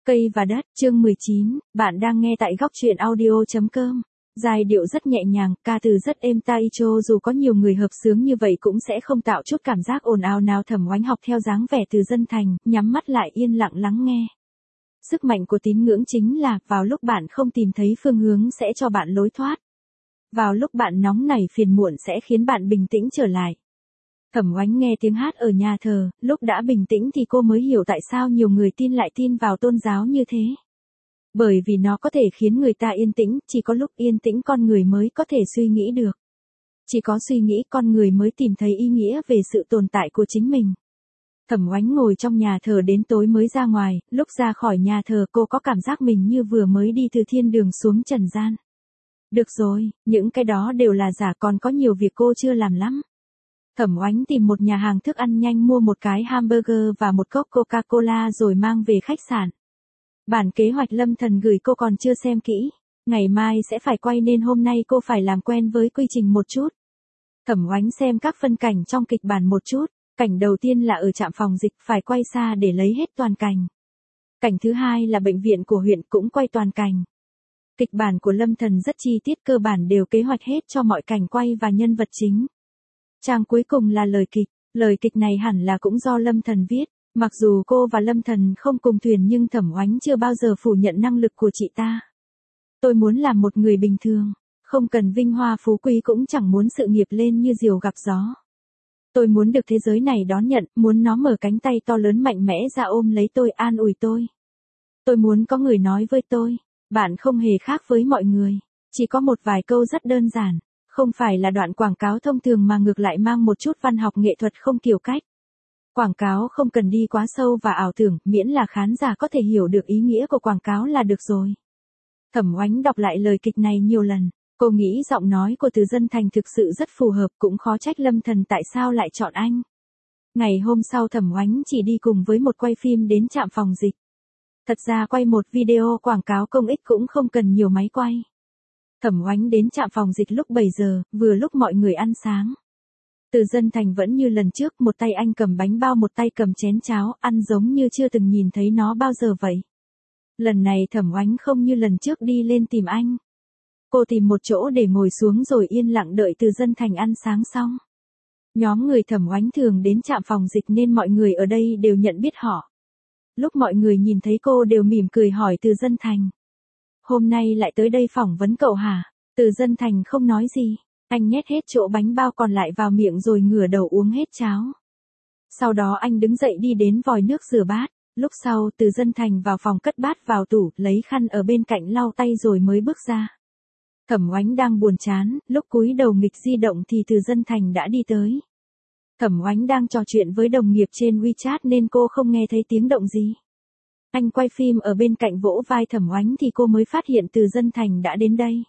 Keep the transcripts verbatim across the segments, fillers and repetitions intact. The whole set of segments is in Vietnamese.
Cây và đất, chương mười chín, bạn đang nghe tại góc truyện audio.com. Giai điệu rất nhẹ nhàng, ca từ rất êm tai, cho dù có nhiều người hợp xướng như vậy cũng sẽ không tạo chút cảm giác ồn ào nào. Thẩm Oánh học theo dáng vẻ Từ Dân Thành, nhắm mắt lại yên lặng lắng nghe. Sức mạnh của tín ngưỡng chính là, vào lúc bạn không tìm thấy phương hướng sẽ cho bạn lối thoát. Vào lúc bạn nóng nảy phiền muộn sẽ khiến bạn bình tĩnh trở lại. Thẩm Oánh nghe tiếng hát ở nhà thờ, lúc đã bình tĩnh thì cô mới hiểu tại sao nhiều người tin lại tin vào tôn giáo như thế. Bởi vì nó có thể khiến người ta yên tĩnh, chỉ có lúc yên tĩnh con người mới có thể suy nghĩ được. Chỉ có suy nghĩ con người mới tìm thấy ý nghĩa về sự tồn tại của chính mình. Thẩm Oánh ngồi trong nhà thờ đến tối mới ra ngoài, lúc ra khỏi nhà thờ cô có cảm giác mình như vừa mới đi từ thiên đường xuống trần gian. Được rồi, những cái đó đều là giả, còn có nhiều việc cô chưa làm lắm. Thẩm Oánh tìm một nhà hàng thức ăn nhanh mua một cái hamburger và một cốc Coca-Cola rồi mang về khách sạn. Bản kế hoạch Lâm Thần gửi cô còn chưa xem kỹ. Ngày mai sẽ phải quay nên hôm nay cô phải làm quen với quy trình một chút. Thẩm Oánh xem các phân cảnh trong kịch bản một chút. Cảnh đầu tiên là ở trạm phòng dịch, phải quay xa để lấy hết toàn cảnh. Cảnh thứ hai là bệnh viện của huyện, cũng quay toàn cảnh. Kịch bản của Lâm Thần rất chi tiết, cơ bản đều kế hoạch hết cho mọi cảnh quay và nhân vật chính. Trang cuối cùng là lời kịch, lời kịch này hẳn là cũng do Lâm Thần viết, mặc dù cô và Lâm Thần không cùng thuyền nhưng Thẩm Oánh chưa bao giờ phủ nhận năng lực của chị ta. Tôi muốn làm một người bình thường, không cần vinh hoa phú quý, cũng chẳng muốn sự nghiệp lên như diều gặp gió. Tôi muốn được thế giới này đón nhận, muốn nó mở cánh tay to lớn mạnh mẽ ra ôm lấy tôi, an ủi tôi. Tôi muốn có người nói với tôi, bạn không hề khác với mọi người, chỉ có một vài câu rất đơn giản. Không phải là đoạn quảng cáo thông thường mà ngược lại mang một chút văn học nghệ thuật không kiểu cách. Quảng cáo không cần đi quá sâu và ảo tưởng, miễn là khán giả có thể hiểu được ý nghĩa của quảng cáo là được rồi. Thẩm Oánh đọc lại lời kịch này nhiều lần, cô nghĩ giọng nói của Từ Dân Thành thực sự rất phù hợp, cũng khó trách Lâm Thần tại sao lại chọn anh. Ngày hôm sau Thẩm Oánh chỉ đi cùng với một quay phim đến trạm phòng dịch. Thật ra quay một video quảng cáo công ích cũng không cần nhiều máy quay. Thẩm Oánh đến trạm phòng dịch lúc bảy giờ, vừa lúc mọi người ăn sáng. Từ Dân Thành vẫn như lần trước, một tay anh cầm bánh bao một tay cầm chén cháo, ăn giống như chưa từng nhìn thấy nó bao giờ vậy. Lần này Thẩm Oánh không như lần trước đi lên tìm anh. Cô tìm một chỗ để ngồi xuống rồi yên lặng đợi Từ Dân Thành ăn sáng xong. Nhóm người Thẩm Oánh thường đến trạm phòng dịch nên mọi người ở đây đều nhận biết họ. Lúc mọi người nhìn thấy cô đều mỉm cười hỏi Từ Dân Thành. Hôm nay lại tới đây phỏng vấn cậu hả? Từ Dân Thành không nói gì. Anh nhét hết chỗ bánh bao còn lại vào miệng rồi ngửa đầu uống hết cháo. Sau đó anh đứng dậy đi đến vòi nước rửa bát. Lúc sau Từ Dân Thành vào phòng cất bát vào tủ, lấy khăn ở bên cạnh lau tay rồi mới bước ra. Thẩm Oánh đang buồn chán, lúc cúi đầu nghịch di động thì Từ Dân Thành đã đi tới. Thẩm Oánh đang trò chuyện với đồng nghiệp trên WeChat nên cô không nghe thấy tiếng động gì. Anh quay phim ở bên cạnh vỗ vai Thẩm Oánh thì cô mới phát hiện Từ Dân Thành đã đến đây.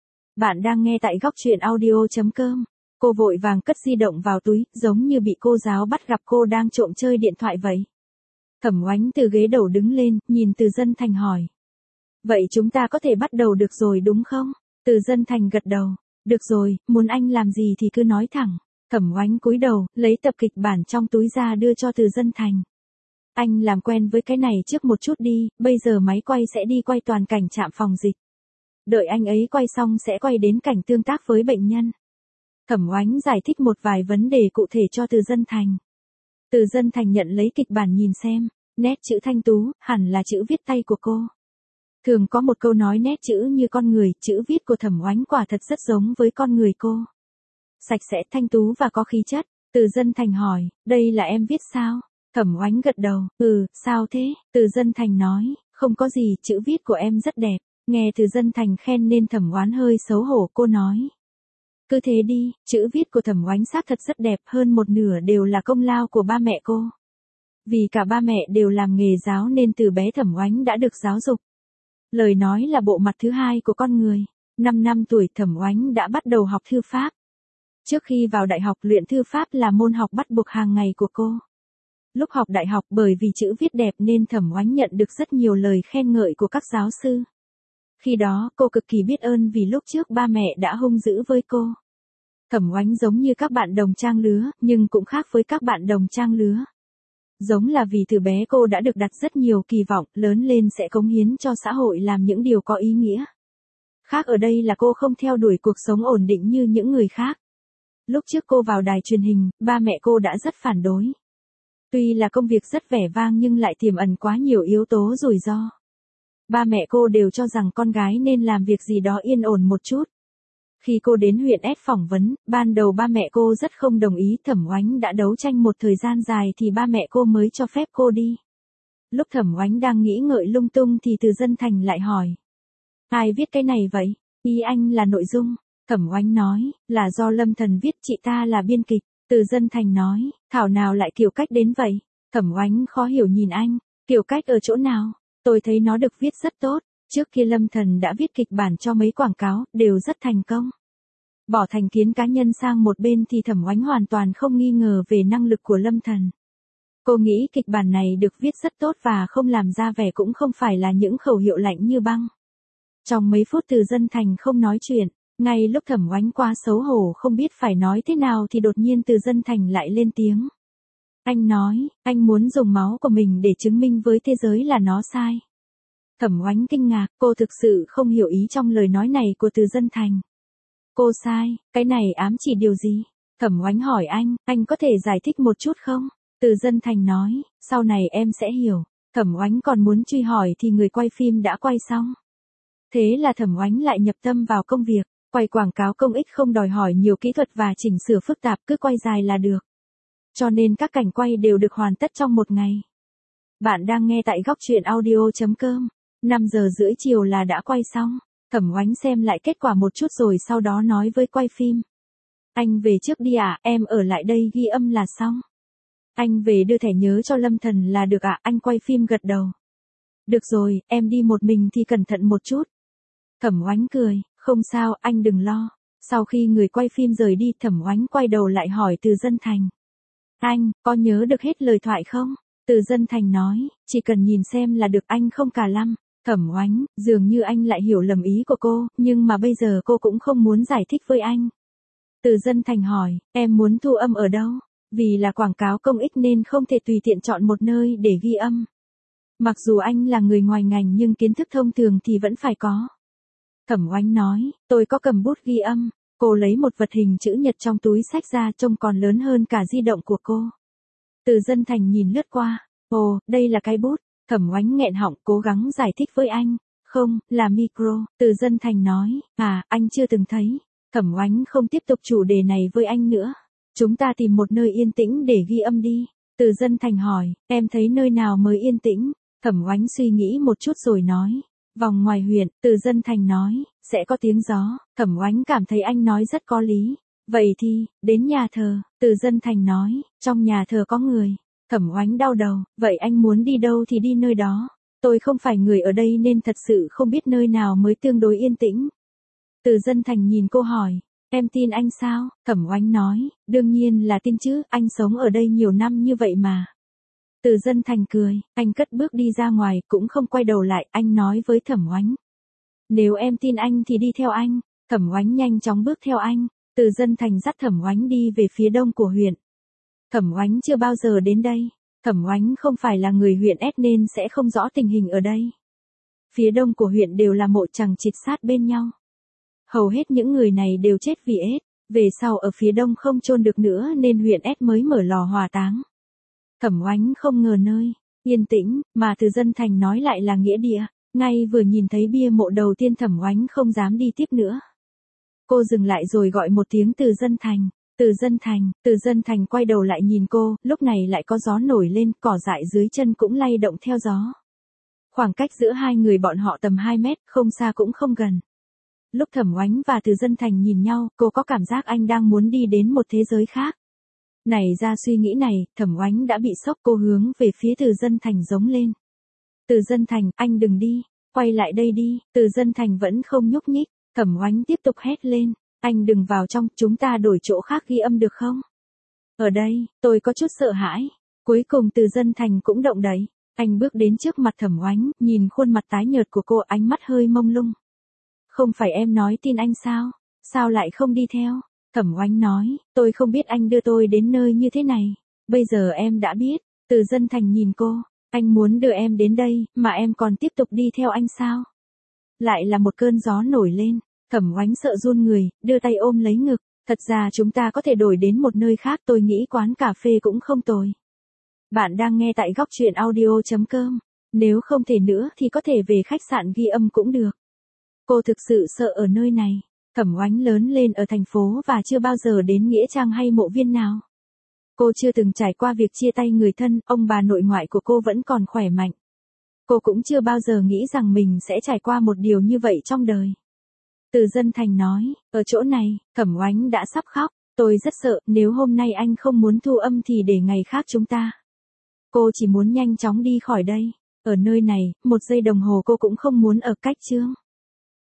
Bạn đang nghe tại góc truyện audio.com. Cô vội vàng cất di động vào túi, giống như bị cô giáo bắt gặp cô đang trộm chơi điện thoại vậy. Thẩm Oánh từ ghế đầu đứng lên, nhìn Từ Dân Thành hỏi. Vậy chúng ta có thể bắt đầu được rồi đúng không? Từ Dân Thành gật đầu. Được rồi, muốn anh làm gì thì cứ nói thẳng. Thẩm Oánh cúi đầu, lấy tập kịch bản trong túi ra đưa cho Từ Dân Thành. Anh làm quen với cái này trước một chút đi, bây giờ máy quay sẽ đi quay toàn cảnh trạm phòng dịch. Đợi anh ấy quay xong sẽ quay đến cảnh tương tác với bệnh nhân. Thẩm Oánh giải thích một vài vấn đề cụ thể cho Từ Dân Thành. Từ Dân Thành nhận lấy kịch bản nhìn xem, nét chữ thanh tú, hẳn là chữ viết tay của cô. Thường có một câu nói nét chữ như con người, chữ viết của Thẩm Oánh quả thật rất giống với con người cô. Sạch sẽ, thanh tú và có khí chất. Từ Dân Thành hỏi, đây là em viết sao? Thẩm Oánh gật đầu, ừ, sao thế? Từ Dân Thành nói, không có gì, chữ viết của em rất đẹp. Nghe Từ Dân Thành khen nên Thẩm Oánh hơi xấu hổ, cô nói. Cứ thế đi, chữ viết của Thẩm Oánh xác thật rất đẹp, hơn một nửa đều là công lao của ba mẹ cô. Vì cả ba mẹ đều làm nghề giáo nên từ bé Thẩm Oánh đã được giáo dục. Lời nói là bộ mặt thứ hai của con người. Năm năm tuổi Thẩm Oánh đã bắt đầu học thư pháp. Trước khi vào đại học, luyện thư pháp là môn học bắt buộc hàng ngày của cô. Lúc học đại học, bởi vì chữ viết đẹp nên Thẩm Oánh nhận được rất nhiều lời khen ngợi của các giáo sư. Khi đó, cô cực kỳ biết ơn vì lúc trước ba mẹ đã hung dữ với cô. Thẩm Oánh giống như các bạn đồng trang lứa, nhưng cũng khác với các bạn đồng trang lứa. Giống là vì từ bé cô đã được đặt rất nhiều kỳ vọng, lớn lên sẽ cống hiến cho xã hội làm những điều có ý nghĩa. Khác ở đây là cô không theo đuổi cuộc sống ổn định như những người khác. Lúc trước cô vào đài truyền hình, ba mẹ cô đã rất phản đối. Tuy là công việc rất vẻ vang nhưng lại tiềm ẩn quá nhiều yếu tố rủi ro. Ba mẹ cô đều cho rằng con gái nên làm việc gì đó yên ổn một chút. Khi cô đến huyện S phỏng vấn, ban đầu ba mẹ cô rất không đồng ý. Thẩm Oánh đã đấu tranh một thời gian dài thì ba mẹ cô mới cho phép cô đi. Lúc Thẩm Oánh đang nghĩ ngợi lung tung thì Từ Dân Thành lại hỏi. Ai viết cái này vậy? Ý anh là nội dung. Thẩm Oánh nói, là do Lâm Thần viết, chị ta là biên kịch. Từ Dân Thành nói, thảo nào lại kiểu cách đến vậy? Thẩm Oánh khó hiểu nhìn anh, kiểu cách ở chỗ nào? Tôi thấy nó được viết rất tốt. Trước kia Lâm Thần đã viết kịch bản cho mấy quảng cáo, đều rất thành công. Bỏ thành kiến cá nhân sang một bên thì Thẩm Oánh hoàn toàn không nghi ngờ về năng lực của Lâm Thần. Cô nghĩ kịch bản này được viết rất tốt và không làm ra vẻ cũng không phải là những khẩu hiệu lạnh như băng. Trong mấy phút Từ Dân Thành không nói chuyện, ngay lúc Thẩm Oánh quá xấu hổ không biết phải nói thế nào thì đột nhiên Từ Dân Thành lại lên tiếng. Anh nói, anh muốn dùng máu của mình để chứng minh với thế giới là nó sai. Thẩm Oánh kinh ngạc, cô thực sự không hiểu ý trong lời nói này của Từ Dân Thành. Cô sai, cái này ám chỉ điều gì? Thẩm Oánh hỏi anh, anh có thể giải thích một chút không? Từ Dân Thành nói, sau này em sẽ hiểu. Thẩm Oánh còn muốn truy hỏi thì người quay phim đã quay xong. Thế là Thẩm Oánh lại nhập tâm vào công việc, quay quảng cáo công ích không đòi hỏi nhiều kỹ thuật và chỉnh sửa phức tạp, cứ quay dài là được. Cho nên các cảnh quay đều được hoàn tất trong một ngày. Bạn đang nghe tại góc truyện audio chấm com. năm giờ rưỡi chiều là đã quay xong. Thẩm Oánh xem lại kết quả một chút rồi sau đó nói với quay phim. Anh về trước đi ạ, à, em ở lại đây ghi âm là xong. Anh về đưa thẻ nhớ cho Lâm Thần là được ạ, à, anh quay phim gật đầu. Được rồi, em đi một mình thì cẩn thận một chút. Thẩm Oánh cười, không sao, anh đừng lo. Sau khi người quay phim rời đi, Thẩm Oánh quay đầu lại hỏi Từ Dân Thành. Anh, có nhớ được hết lời thoại không? Từ Dân Thành nói, chỉ cần nhìn xem là được, anh không cả lăm. Thẩm Oánh, dường như anh lại hiểu lầm ý của cô, nhưng mà bây giờ cô cũng không muốn giải thích với anh. Từ Dân Thành hỏi, em muốn thu âm ở đâu? Vì là quảng cáo công ích nên không thể tùy tiện chọn một nơi để ghi âm. Mặc dù anh là người ngoài ngành nhưng kiến thức thông thường thì vẫn phải có. Thẩm Oánh nói, tôi có cầm bút ghi âm. Cô lấy một vật hình chữ nhật trong túi xách ra, trông còn lớn hơn cả di động của cô. Từ Dân Thành nhìn lướt qua, ồ, đây là cái bút. Thẩm Oánh nghẹn họng cố gắng giải thích với anh, không, là micro. Từ Dân Thành nói, à, anh chưa từng thấy. Thẩm Oánh không tiếp tục chủ đề này với anh nữa. Chúng ta tìm một nơi yên tĩnh để ghi âm đi. Từ Dân Thành hỏi, em thấy nơi nào mới yên tĩnh? Thẩm Oánh suy nghĩ một chút rồi nói, vòng ngoài huyện. Từ Dân Thành nói, sẽ có tiếng gió. Thẩm Oánh cảm thấy anh nói rất có lý. Vậy thì, đến nhà thờ. Từ Dân Thành nói, trong nhà thờ có người. Thẩm Oánh đau đầu, vậy anh muốn đi đâu thì đi nơi đó. Tôi không phải người ở đây nên thật sự không biết nơi nào mới tương đối yên tĩnh. Từ Dân Thành nhìn cô hỏi, em tin anh sao? Thẩm Oánh nói, đương nhiên là tin chứ, anh sống ở đây nhiều năm như vậy mà. Từ Dân Thành cười, anh cất bước đi ra ngoài, cũng không quay đầu lại, anh nói với Thẩm Oánh. Nếu em tin anh thì đi theo anh. Thẩm Oánh nhanh chóng bước theo anh. Từ Dân Thành dắt Thẩm Oánh đi về phía đông của huyện. Thẩm Oánh chưa bao giờ đến đây. Thẩm Oánh không phải là người huyện S nên sẽ không rõ tình hình ở đây. Phía đông của huyện đều là mộ chằng chịt sát bên nhau. Hầu hết những người này đều chết vì ết. Về sau ở phía đông không chôn được nữa nên huyện S mới mở lò hỏa táng. Thẩm Oánh không ngờ nơi yên tĩnh mà Từ Dân Thành nói lại là nghĩa địa. Ngay vừa nhìn thấy bia mộ đầu tiên Thẩm Oánh không dám đi tiếp nữa. Cô dừng lại rồi gọi một tiếng Từ Dân Thành. Từ Dân Thành. Từ Dân Thành quay đầu lại nhìn cô, lúc này lại có gió nổi lên, cỏ dại dưới chân cũng lay động theo gió. Khoảng cách giữa hai người bọn họ tầm hai mét, không xa cũng không gần. Lúc Thẩm Oánh và Từ Dân Thành nhìn nhau, cô có cảm giác anh đang muốn đi đến một thế giới khác. Nảy ra suy nghĩ này, Thẩm Oánh đã bị sốc, cô hướng về phía Từ Dân Thành giống lên. Từ Dân Thành, anh đừng đi, quay lại đây đi. Từ Dân Thành vẫn không nhúc nhích. Thẩm Oánh tiếp tục hét lên, anh đừng vào trong, chúng ta đổi chỗ khác ghi âm được không? Ở đây, tôi có chút sợ hãi. Cuối cùng Từ Dân Thành cũng động đậy. Anh bước đến trước mặt Thẩm Oánh, nhìn khuôn mặt tái nhợt của cô, ánh mắt hơi mông lung. Không phải em nói tin anh sao? Sao lại không đi theo? Thẩm Oánh nói, tôi không biết anh đưa tôi đến nơi như thế này. Bây giờ em đã biết. Từ Dân Thành nhìn cô, anh muốn đưa em đến đây, mà em còn tiếp tục đi theo anh sao? Lại là một cơn gió nổi lên, Thẩm Oánh sợ run người, đưa tay ôm lấy ngực, thật ra chúng ta có thể đổi đến một nơi khác, tôi nghĩ quán cà phê cũng không tồi. Bạn đang nghe tại góc truyện audio.com, nếu không thể nữa thì có thể về khách sạn ghi âm cũng được. Cô thực sự sợ ở nơi này, Thẩm Oánh lớn lên ở thành phố và chưa bao giờ đến nghĩa trang hay mộ viên nào. Cô chưa từng trải qua việc chia tay người thân, ông bà nội ngoại của cô vẫn còn khỏe mạnh. Cô cũng chưa bao giờ nghĩ rằng mình sẽ trải qua một điều như vậy trong đời. Từ Dân Thành nói, ở chỗ này, Thẩm Oánh đã sắp khóc, tôi rất sợ, nếu hôm nay anh không muốn thu âm thì để ngày khác chúng ta. Cô chỉ muốn nhanh chóng đi khỏi đây. Ở nơi này, một giây đồng hồ cô cũng không muốn ở cách Trương.